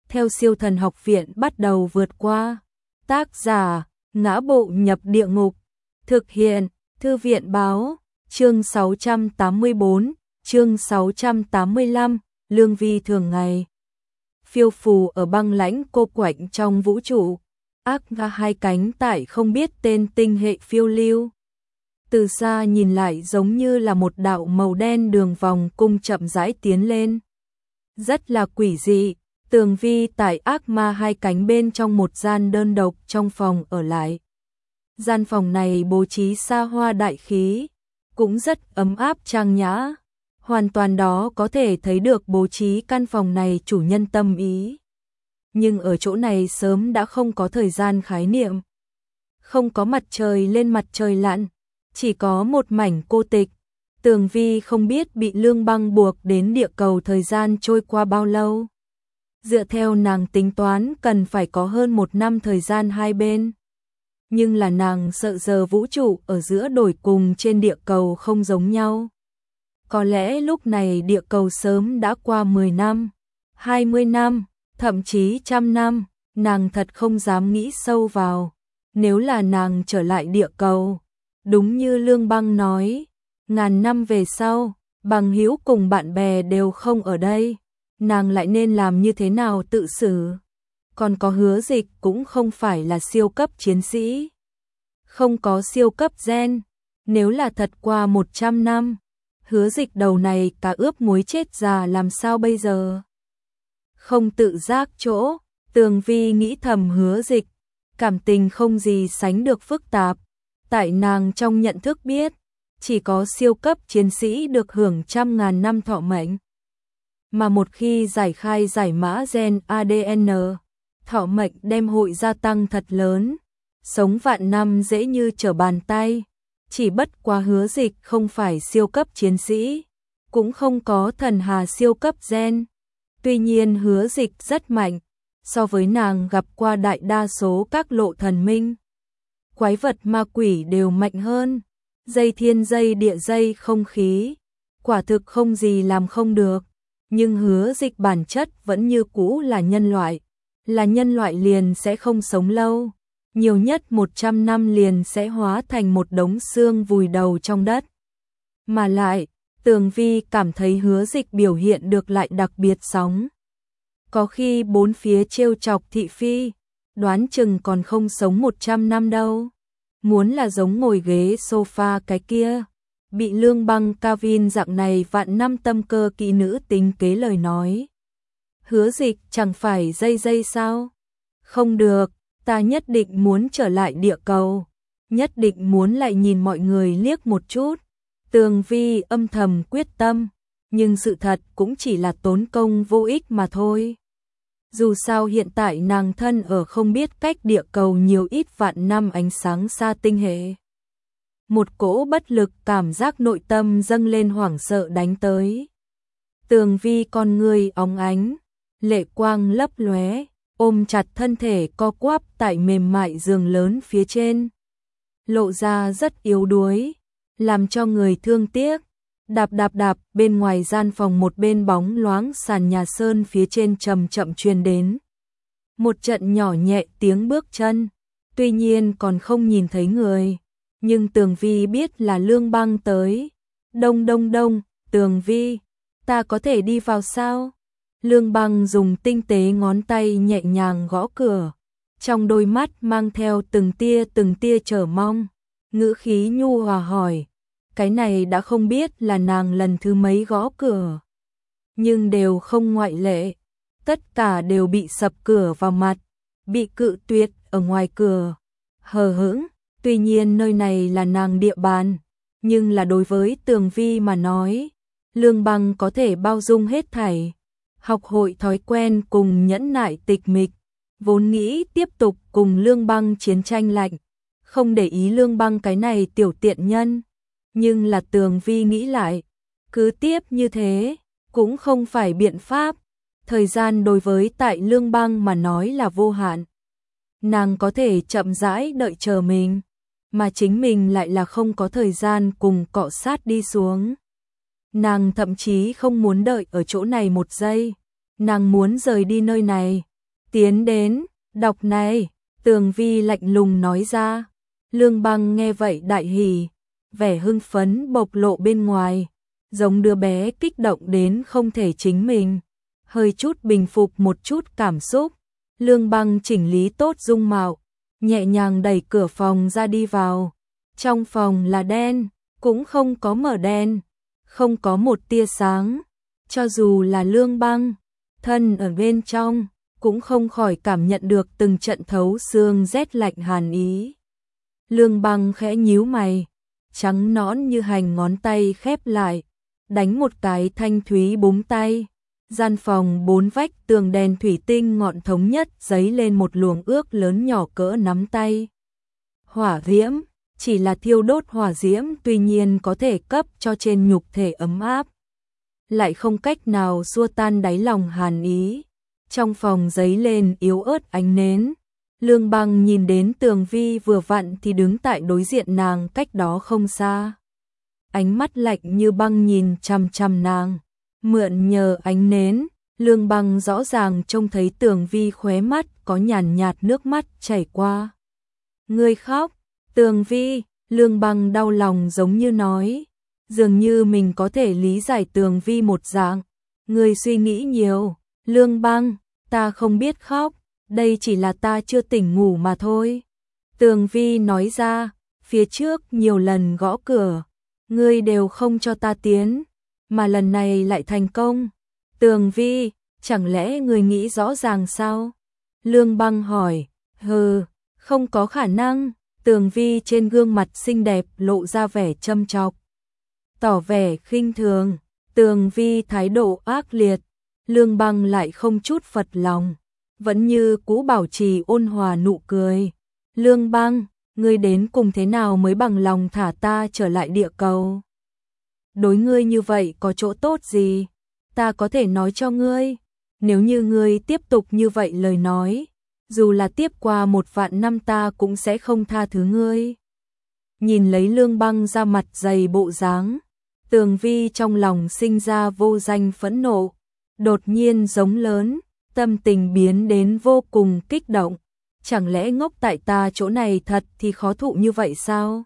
theo Siêu Thần Học Viện bắt đầu vượt qua. Tác giả: Ngã Bộ Nhập Địa Ngục. Thực hiện: Thư viện báo. Chương 684, chương 685, Lương Vi thường ngày. Phiêu phù ở băng lãnh cô quạnh trong vũ trụ, ác nga hai cánh tại không biết tên tinh hệ phiêu lưu. Từ xa nhìn lại giống như là một đạo màu đen đường vòng cung chậm rãi tiến lên. Rất là quỷ dị. Tường Vi tại ác ma hai cánh bên trong một gian đơn độc trong phòng ở lại. Gian phòng này bố trí xa hoa đại khí, cũng rất ấm áp trang nhã. Hoàn toàn đó có thể thấy được bố trí căn phòng này chủ nhân tâm ý. Nhưng ở chỗ này sớm đã không có thời gian khái niệm. Không có mặt trời lên mặt trời lặn, chỉ có một mảnh cô tịch. Tường Vi không biết bị Lương Băng buộc đến địa cầu thời gian trôi qua bao lâu. Dựa theo nàng tính toán cần phải có hơn 1 năm thời gian hai bên. Nhưng là nàng sợ giờ vũ trụ ở giữa đổi cùng trên địa cầu không giống nhau. Có lẽ lúc này địa cầu sớm đã qua 10 năm, 20 năm, thậm chí 100 năm, nàng thật không dám nghĩ sâu vào. Nếu là nàng trở lại địa cầu, đúng như Lương Băng nói, ngàn năm về sau, bằng hữu cùng bạn bè đều không ở đây, nàng lại nên làm như thế nào tự xử. Còn có Hứa Dịch cũng không phải là siêu cấp chiến sĩ, không có siêu cấp gen. Nếu là thật qua 100 năm, Hứa Dịch đầu này cá ướp muối chết già làm sao bây giờ? Không tự giác chỗ, Tường Vi nghĩ thầm Hứa Dịch, cảm tình không gì sánh được phức tạp. Tại nàng trong nhận thức biết, chỉ có siêu cấp chiến sĩ được hưởng 100.000 năm thọ mệnh. Mà một khi giải khai giải mã gen ADN, thọ mệnh đem hội gia tăng thật lớn, sống vạn năm dễ như trở bàn tay. Chỉ bất quá Hứa Dịch không phải siêu cấp chiến sĩ, cũng không có thần hà siêu cấp gen. Tuy nhiên Hứa Dịch rất mạnh, so với nàng gặp qua đại đa số các lộ thần minh. Quái vật ma quỷ đều mạnh hơn, dây thiên dây địa dây không khí, quả thực không gì làm không được. Nhưng Hứa Dịch bản chất vẫn như cũ là nhân loại liền sẽ không sống lâu. Nhiều nhất 100 năm liền sẽ hóa thành một đống xương vùi đầu trong đất. Mà lại, Tường Vi cảm thấy Hứa Dịch biểu hiện được lại đặc biệt sóng. Có khi bốn phía trêu chọc thị phi, đoán chừng còn không sống 100 năm đâu. Muốn là giống ngồi ghế sofa cái kia, bị Lương Băng Kavin dạng này vạn năm tâm cơ kỹ nữ tính kế lời nói. Hứa Dịch chẳng phải dây sao? Không được. Ta nhất định muốn trở lại địa cầu, nhất định muốn lại nhìn mọi người liếc một chút. Tường Vi âm thầm quyết tâm, nhưng sự thật cũng chỉ là tốn công vô ích mà thôi. Dù sao hiện tại nàng thân ở không biết cách địa cầu nhiều ít vạn năm ánh sáng xa tinh hệ. Một cỗ bất lực cảm giác nội tâm dâng lên hoảng sợ đánh tới. Tường Vi con người óng ánh, lệ quang lấp lóe, ôm chặt thân thể co quắp tại mềm mại giường lớn phía trên. Lộ ra rất yếu đuối, làm cho người thương tiếc. Đạp bên ngoài gian phòng một bên bóng loáng sàn nhà sơn phía trên chậm chậm truyền đến. Một trận nhỏ nhẹ tiếng bước chân, tuy nhiên còn không nhìn thấy người. Nhưng Tường Vi biết là Lương Băng tới. Đông, Tường Vi, ta có thể đi vào sao? Lương Băng dùng tinh tế ngón tay nhẹ nhàng gõ cửa, trong đôi mắt mang theo từng tia chờ mong, ngữ khí nhu hòa hỏi. Cái này đã không biết là nàng lần thứ mấy gõ cửa, nhưng đều không ngoại lệ, tất cả đều bị sập cửa vào mặt, bị cự tuyệt ở ngoài cửa. Hờ hững, tuy nhiên nơi này là nàng địa bàn, nhưng là đối với Tường Vi mà nói, Lương Băng có thể bao dung hết thảy. Học hội thói quen cùng nhẫn nại tịch mịch, vốn nghĩ tiếp tục cùng Lương Băng chiến tranh lạnh, không để ý Lương Băng cái này tiểu tiện nhân. Nhưng là Tường Vi nghĩ lại, cứ tiếp như thế, cũng không phải biện pháp. Thời gian đối với tại Lương Băng mà nói là vô hạn. Nàng có thể chậm rãi đợi chờ mình, mà chính mình lại là không có thời gian cùng cọ sát đi xuống. Nàng thậm chí không muốn đợi ở chỗ này một giây, nàng muốn rời đi nơi này, tiến đến, đọc này, Tường Vi lạnh lùng nói ra. Lương Băng nghe vậy đại hỉ, vẻ hưng phấn bộc lộ bên ngoài, giống đứa bé kích động đến không thể chính mình. Hơi chút bình phục một chút cảm xúc, Lương Băng chỉnh lý tốt dung mạo, nhẹ nhàng đẩy cửa phòng ra đi vào. Trong phòng là đen, cũng không có mở đèn, không có một tia sáng. Cho dù là Lương Băng, thân ở bên trong, cũng không khỏi cảm nhận được từng trận thấu xương rét lạnh hàn ý. Lương Băng khẽ nhíu mày, trắng nõn như hành ngón tay khép lại, đánh một cái thanh thúy búng tay. Gian phòng bốn vách tường đèn thủy tinh ngọn thống nhất giấy lên một luồng ước lớn nhỏ cỡ nắm tay. Hỏa diễm, chỉ là thiêu đốt hỏa diễm tuy nhiên có thể cấp cho trên nhục thể ấm áp, lại không cách nào xua tan đáy lòng hàn ý. Trong phòng giấy lên yếu ớt ánh nến. Lương Băng nhìn đến Tường Vi vừa vặn thì đứng tại đối diện nàng cách đó không xa. Ánh mắt lạnh như băng nhìn chằm chằm nàng. Mượn nhờ ánh nến, Lương Băng rõ ràng trông thấy Tường Vi khóe mắt có nhàn nhạt nước mắt chảy qua. Ngươi khóc, Tường Vi, Lương Băng đau lòng giống như nói. Dường như mình có thể lý giải Tường Vi một dạng. Ngươi suy nghĩ nhiều, Lương Băng, ta không biết khóc, đây chỉ là ta chưa tỉnh ngủ mà thôi. Tường Vi nói ra, phía trước nhiều lần gõ cửa, ngươi đều không cho ta tiến, mà lần này lại thành công. Tường Vi, chẳng lẽ ngươi nghĩ rõ ràng sao? Lương Băng hỏi, hừ, không có khả năng. Tường Vi trên gương mặt xinh đẹp lộ ra vẻ châm chọc, tỏ vẻ khinh thường. Tường Vi thái độ ác liệt, Lương Băng lại không chút phật lòng, vẫn như cũ bảo trì ôn hòa nụ cười. Lương Băng, ngươi đến cùng thế nào mới bằng lòng thả ta trở lại địa cầu? Đối ngươi như vậy có chỗ tốt gì? Ta có thể nói cho ngươi, nếu như ngươi tiếp tục như vậy lời nói, dù là tiếp qua 1.000 năm ta cũng sẽ không tha thứ ngươi. Nhìn lấy Lương Băng ra mặt dày bộ dáng, Tường Vi trong lòng sinh ra vô danh phẫn nộ, đột nhiên giống lớn, tâm tình biến đến vô cùng kích động. Chẳng lẽ ngốc tại ta chỗ này thật thì khó thụ như vậy sao?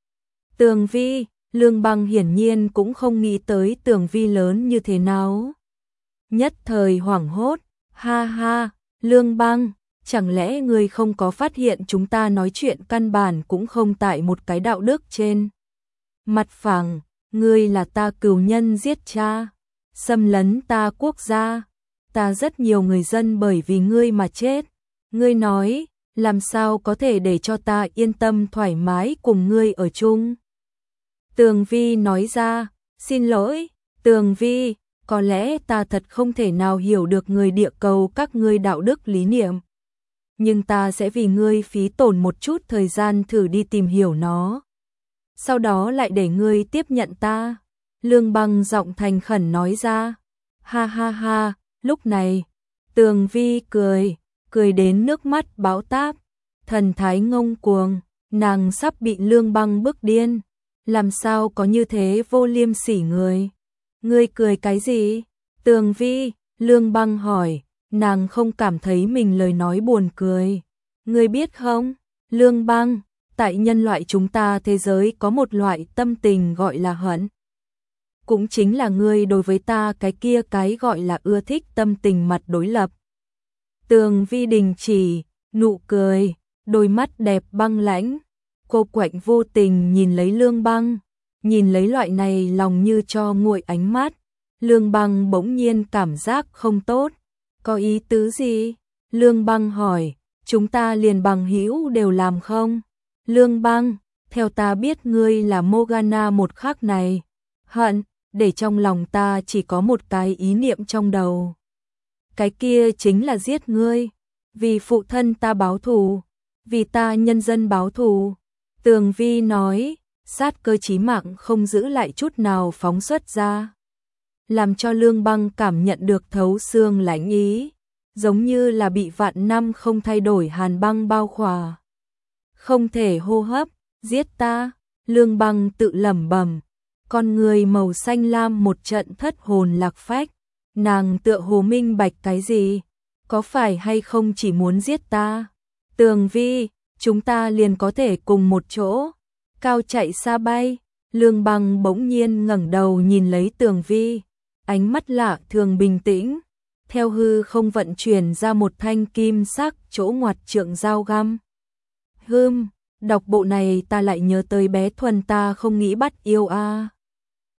Tường Vi, Lương Băng hiển nhiên cũng không nghĩ tới Tường Vi lớn như thế nào. Nhất thời hoảng hốt, ha ha, Lương Băng, chẳng lẽ ngươi không có phát hiện chúng ta nói chuyện căn bản cũng không tại một cái đạo đức trên mặt phẳng, ngươi là ta cừu nhân giết cha, xâm lấn ta quốc gia, ta rất nhiều người dân bởi vì ngươi mà chết, ngươi nói, làm sao có thể để cho ta yên tâm thoải mái cùng ngươi ở chung? Tường Vi nói ra, xin lỗi, Tường Vi, có lẽ ta thật không thể nào hiểu được người địa cầu các ngươi đạo đức lý niệm, nhưng ta sẽ vì ngươi phí tổn một chút thời gian thử đi tìm hiểu nó, sau đó lại để ngươi tiếp nhận ta. Lương Băng giọng thành khẩn nói ra, ha ha ha. Lúc này, Tường Vi cười đến nước mắt bão táp, thần thái ngông cuồng, nàng sắp bị Lương Băng bức điên. Làm sao có như thế vô liêm sỉ người? Ngươi cười cái gì? Tường Vi, Lương Băng hỏi, nàng không cảm thấy mình lời nói buồn cười. Ngươi biết không, Lương Băng, tại nhân loại chúng ta thế giới có một loại tâm tình gọi là hận. Cũng chính là ngươi đối với ta cái kia cái gọi là ưa thích tâm tình mặt đối lập. Tường Vi đình chỉ, nụ cười, đôi mắt đẹp băng lãnh. Cô quạnh vô tình nhìn lấy Lương Băng, nhìn lấy loại này lòng như cho nguội ánh mắt. Lương Băng bỗng nhiên cảm giác không tốt. Có ý tứ gì? Lương Băng hỏi, chúng ta liền bằng hữu đều làm không? Lương Băng, theo ta biết ngươi là Morgana một khắc này. Hận, để trong lòng ta chỉ có một cái ý niệm trong đầu. Cái kia chính là giết ngươi, vì phụ thân ta báo thù, vì ta nhân dân báo thù. Tường Vi nói, sát cơ chí mạng không giữ lại chút nào phóng xuất ra, làm cho Lương Băng cảm nhận được thấu xương lãnh ý, giống như là bị vạn năm không thay đổi hàn băng bao khỏa. Không thể hô hấp, giết ta, Lương Băng tự lẩm bẩm, con người màu xanh lam một trận thất hồn lạc phách, nàng tựa hồ minh bạch cái gì, có phải hay không chỉ muốn giết ta? Tường Vi, chúng ta liền có thể cùng một chỗ. Cao chạy xa bay, Lương Băng bỗng nhiên ngẩng đầu nhìn lấy Tường Vi, ánh mắt lạ thường bình tĩnh, theo hư không vận chuyển ra một thanh kim sắc chỗ ngoặt trượng dao găm. Đọc bộ này ta lại nhớ tới bé Thuần ta không nghĩ bắt yêu a.